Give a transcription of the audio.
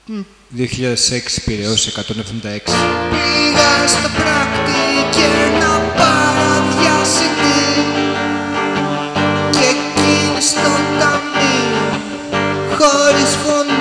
2006 Πειραιώς 176. Πήγα στο πράκτη και ένα παραδιάσιντη και εκείνη στο ταμείο χωρίς φωνή.